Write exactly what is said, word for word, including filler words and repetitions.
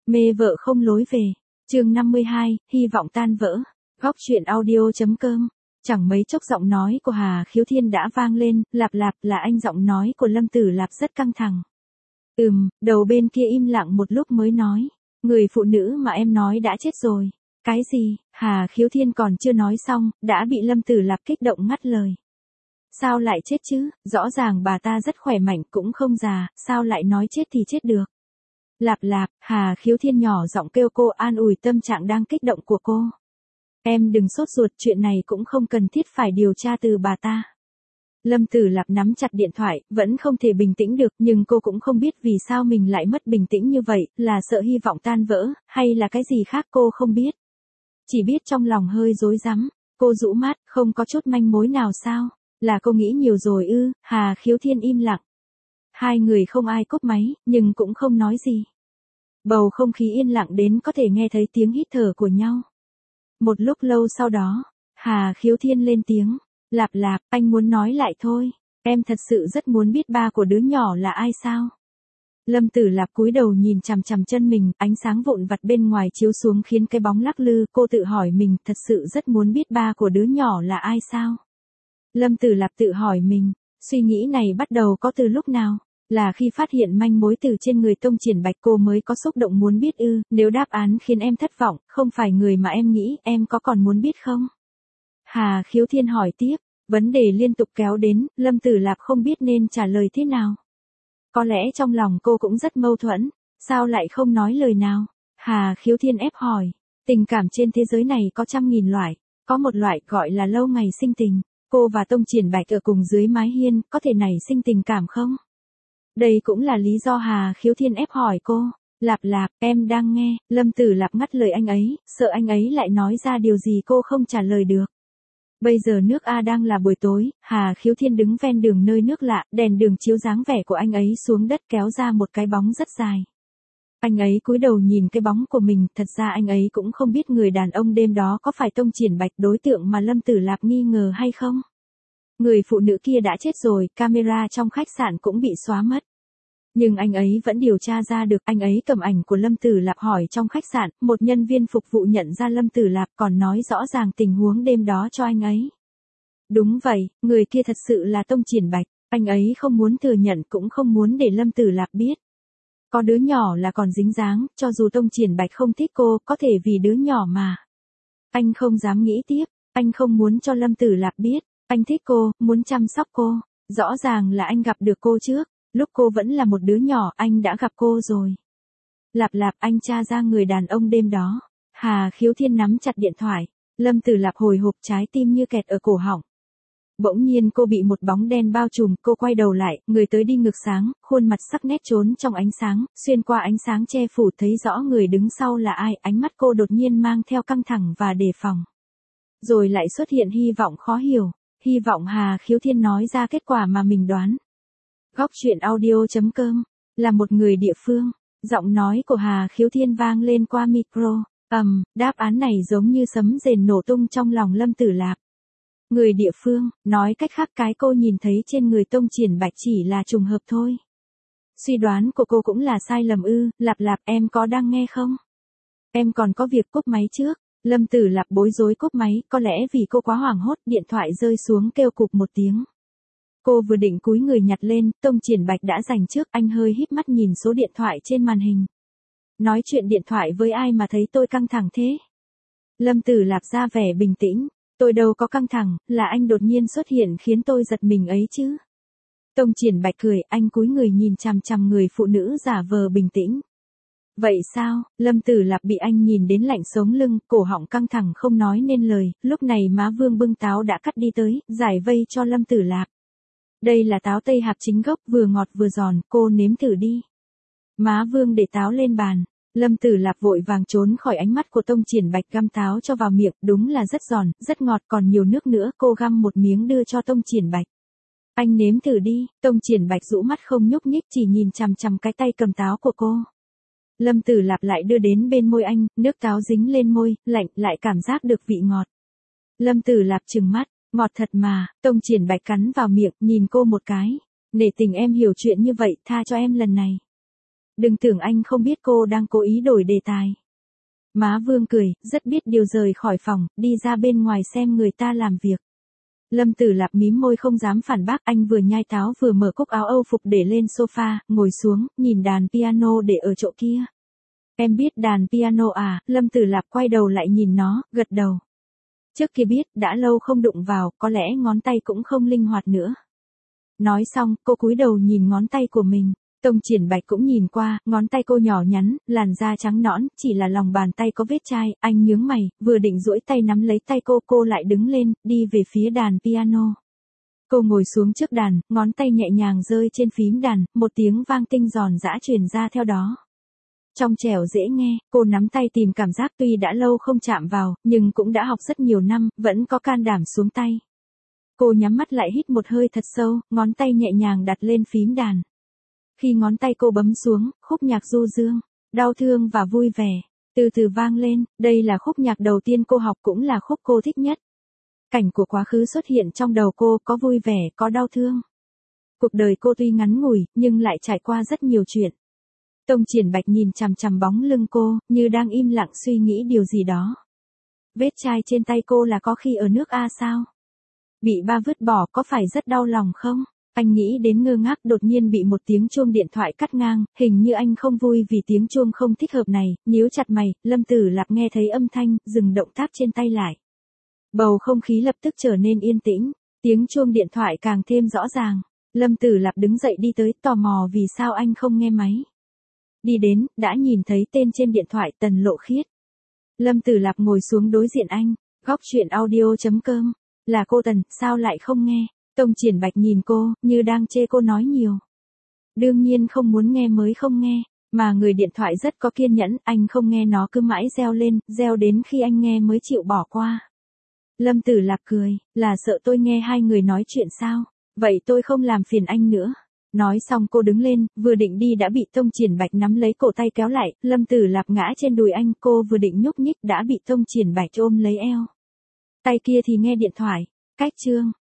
Mê vợ không lối về. Chương năm mươi hai, hy vọng tan vỡ. Góc truyện audio.com. Chẳng mấy chốc giọng nói của Hà Khiếu Thiên đã vang lên, lạp lạp là anh. Giọng nói của Lâm Tử Lạp rất căng thẳng. Ừm, đầu bên kia im lặng một lúc mới nói. Người phụ nữ mà em nói đã chết rồi. Cái gì? Hà Khiếu Thiên còn chưa nói xong, đã bị Lâm Tử Lạp kích động ngắt lời. Sao lại chết chứ, rõ ràng bà ta rất khỏe mạnh cũng không già, sao lại nói chết thì chết được. Lạp lạp, Hà Khiếu Thiên nhỏ giọng kêu cô an ủi tâm trạng đang kích động của cô. Em đừng sốt ruột, chuyện này cũng không cần thiết phải điều tra từ bà ta. Lâm Tử Lạp nắm chặt điện thoại, vẫn không thể bình tĩnh được, nhưng cô cũng không biết vì sao mình lại mất bình tĩnh như vậy, là sợ hy vọng tan vỡ, hay là cái gì khác cô không biết. Chỉ biết trong lòng hơi rối rắm, cô rũ mắt, không có chút manh mối nào sao, là cô nghĩ nhiều rồi ư. Hà Khiếu Thiên im lặng. Hai người không ai cúp máy, nhưng cũng không nói gì. Bầu không khí yên lặng đến có thể nghe thấy tiếng hít thở của nhau. Một lúc lâu sau đó, Hà Khiếu Thiên lên tiếng. Lạp lạp, anh muốn nói lại thôi. Em thật sự rất muốn biết ba của đứa nhỏ là ai sao? Lâm Tử Lạp cúi đầu nhìn chằm chằm chân mình, ánh sáng vụn vặt bên ngoài chiếu xuống khiến cái bóng lắc lư. Cô tự hỏi mình thật sự rất muốn biết ba của đứa nhỏ là ai sao? Lâm Tử Lạp tự hỏi mình, suy nghĩ này bắt đầu có từ lúc nào? Là khi phát hiện manh mối từ trên người Tông Triển Bạch cô mới có xúc động muốn biết ư? Nếu đáp án khiến em thất vọng, không phải người mà em nghĩ, em có còn muốn biết không? Hà Khiếu Thiên hỏi tiếp, vấn đề liên tục kéo đến, Lâm Tử Lạp không biết nên trả lời thế nào. Có lẽ trong lòng cô cũng rất mâu thuẫn, sao lại không nói lời nào? Hà Khiếu Thiên ép hỏi, tình cảm trên thế giới này có trăm nghìn loại, có một loại gọi là lâu ngày sinh tình. Cô và Tông Triển Bạch ở cùng dưới mái hiên, có thể nảy sinh tình cảm không? Đây cũng là lý do Hà Khiếu Thiên ép hỏi cô. Lạp lạp, em đang nghe. Lâm Tử Lạp ngắt lời anh ấy, sợ anh ấy lại nói ra điều gì cô không trả lời được. Bây giờ nước A đang là buổi tối, Hà Khiếu Thiên đứng ven đường nơi nước lạ, đèn đường chiếu dáng vẻ của anh ấy xuống đất kéo ra một cái bóng rất dài. Anh ấy cúi đầu nhìn cái bóng của mình, thật ra anh ấy cũng không biết người đàn ông đêm đó có phải Tông Triển Bạch đối tượng mà Lâm Tử Lạp nghi ngờ hay không. Người phụ nữ kia đã chết rồi, camera trong khách sạn cũng bị xóa mất. Nhưng anh ấy vẫn điều tra ra được, anh ấy cầm ảnh của Lâm Tử Lạp hỏi trong khách sạn, một nhân viên phục vụ nhận ra Lâm Tử Lạp còn nói rõ ràng tình huống đêm đó cho anh ấy. Đúng vậy, người kia thật sự là Tông Triển Bạch, anh ấy không muốn thừa nhận cũng không muốn để Lâm Tử Lạp biết. Có đứa nhỏ là còn dính dáng, cho dù Tông Triển Bạch không thích cô, có thể vì đứa nhỏ mà. Anh không dám nghĩ tiếp, anh không muốn cho Lâm Tử Lạp biết, anh thích cô, muốn chăm sóc cô, rõ ràng là anh gặp được cô trước. Lúc cô vẫn là một đứa nhỏ anh đã gặp cô rồi. Lạp lạp, anh tra ra người đàn ông đêm đó. Hà Khiếu Thiên nắm chặt điện thoại. Lâm Tử Lạp hồi hộp, trái tim như kẹt ở cổ họng. Bỗng nhiên cô bị một bóng đen bao trùm, cô quay đầu lại, người tới đi ngược sáng, khuôn mặt sắc nét trốn trong ánh sáng, xuyên qua ánh sáng che phủ thấy rõ người đứng sau là ai, ánh mắt cô đột nhiên mang theo căng thẳng và đề phòng. Rồi lại xuất hiện hy vọng khó hiểu, hy vọng Hà Khiếu Thiên nói ra kết quả mà mình đoán. Góc truyện audio.com, là một người địa phương, giọng nói của Hà Khiếu Thiên vang lên qua micro, ầm, um, đáp án này giống như sấm rền nổ tung trong lòng Lâm Tử Lạp. Người địa phương, nói cách khác cái cô nhìn thấy trên người Tông Triển Bạch chỉ là trùng hợp thôi. Suy đoán của cô cũng là sai lầm ư? Lạp lạp, em có đang nghe không? Em còn có việc cúp máy trước. Lâm Tử Lạp bối rối cúp máy, có lẽ vì cô quá hoảng hốt, điện thoại rơi xuống kêu cục một tiếng. Cô vừa định cúi người nhặt lên, Tông Triển Bạch đã giành trước, anh hơi híp mắt nhìn số điện thoại trên màn hình. Nói chuyện điện thoại với ai mà thấy tôi căng thẳng thế? Lâm Tử Lạp ra vẻ bình tĩnh, tôi đâu có căng thẳng, là anh đột nhiên xuất hiện khiến tôi giật mình ấy chứ. Tông Triển Bạch cười, anh cúi người nhìn chằm chằm người phụ nữ giả vờ bình tĩnh. Vậy sao? Lâm Tử Lạp bị anh nhìn đến lạnh sống lưng, cổ họng căng thẳng không nói nên lời, lúc này má Vương bưng táo đã cắt đi tới, giải vây cho Lâm Tử Lạp. Đây là táo Tây Hạp chính gốc, vừa ngọt vừa giòn, cô nếm thử đi. Má Vương để táo lên bàn, Lâm Tử Lạp vội vàng trốn khỏi ánh mắt của Tông Triển Bạch, găm táo cho vào miệng, đúng là rất giòn, rất ngọt, còn nhiều nước nữa, cô găm một miếng đưa cho Tông Triển Bạch. Anh nếm thử đi. Tông Triển Bạch rũ mắt không nhúc nhích, chỉ nhìn chằm chằm cái tay cầm táo của cô. Lâm Tử Lạp lại đưa đến bên môi anh, nước táo dính lên môi, lạnh, lại cảm giác được vị ngọt. Lâm Tử Lạp trừng mắt, ngọt thật mà. Tông Triển Bạch cắn vào miệng, nhìn cô một cái. Nể tình em hiểu chuyện như vậy, tha cho em lần này. Đừng tưởng anh không biết cô đang cố ý đổi đề tài. Má Vương cười, rất biết điều rời khỏi phòng, đi ra bên ngoài xem người ta làm việc. Lâm Tử Lạp mím môi không dám phản bác, anh vừa nhai táo vừa mở cúc áo Âu phục để lên sofa, ngồi xuống, nhìn đàn piano để ở chỗ kia. Em biết đàn piano à? Lâm Tử Lạp quay đầu lại nhìn nó, gật đầu. Trước kia biết, đã lâu không đụng vào, có lẽ ngón tay cũng không linh hoạt nữa. Nói xong, cô cúi đầu nhìn ngón tay của mình. Tông Triển Bạch cũng nhìn qua, ngón tay cô nhỏ nhắn, làn da trắng nõn, chỉ là lòng bàn tay có vết chai, anh nhướng mày, vừa định duỗi tay nắm lấy tay cô, cô lại đứng lên, đi về phía đàn piano. Cô ngồi xuống trước đàn, ngón tay nhẹ nhàng rơi trên phím đàn, một tiếng vang tinh giòn giã truyền ra theo đó. Trong trẻo dễ nghe, cô nắm tay tìm cảm giác, tuy đã lâu không chạm vào, nhưng cũng đã học rất nhiều năm, vẫn có can đảm xuống tay. Cô nhắm mắt lại hít một hơi thật sâu, ngón tay nhẹ nhàng đặt lên phím đàn. Khi ngón tay cô bấm xuống, khúc nhạc du dương, đau thương và vui vẻ, từ từ vang lên, đây là khúc nhạc đầu tiên cô học, cũng là khúc cô thích nhất. Cảnh của quá khứ xuất hiện trong đầu cô, có vui vẻ, có đau thương. Cuộc đời cô tuy ngắn ngủi, nhưng lại trải qua rất nhiều chuyện. Tông Triển Bạch nhìn chằm chằm bóng lưng cô, như đang im lặng suy nghĩ điều gì đó. Vết chai trên tay cô là có khi ở nước A sao? Bị ba vứt bỏ có phải rất đau lòng không? Anh nghĩ đến ngơ ngác, đột nhiên bị một tiếng chuông điện thoại cắt ngang, hình như anh không vui vì tiếng chuông không thích hợp này, nhíu chặt mày. Lâm Tử Lạp nghe thấy âm thanh, dừng động tác trên tay lại. Bầu không khí lập tức trở nên yên tĩnh, tiếng chuông điện thoại càng thêm rõ ràng. Lâm Tử Lạp đứng dậy đi tới, tò mò vì sao anh không nghe máy. Đi đến, đã nhìn thấy tên trên điện thoại, Tần Lộ Khiết. Lâm Tử Lạp ngồi xuống đối diện anh, góc chuyện audio chấm com. Là cô Tần, sao lại không nghe? Tông Triển Bạch nhìn cô, như đang chê cô nói nhiều. Đương nhiên không muốn nghe mới không nghe, mà người điện thoại rất có kiên nhẫn, anh không nghe nó cứ mãi reo lên, reo đến khi anh nghe mới chịu bỏ qua. Lâm Tử Lạp cười, là sợ tôi nghe hai người nói chuyện sao? Vậy tôi không làm phiền anh nữa. Nói xong cô đứng lên, vừa định đi đã bị Tông Triển Bạch nắm lấy cổ tay kéo lại, Lâm Tử Lạp ngã trên đùi anh, cô vừa định nhúc nhích đã bị Tông Triển Bạch ôm lấy eo. Tay kia thì nghe điện thoại, cách chương.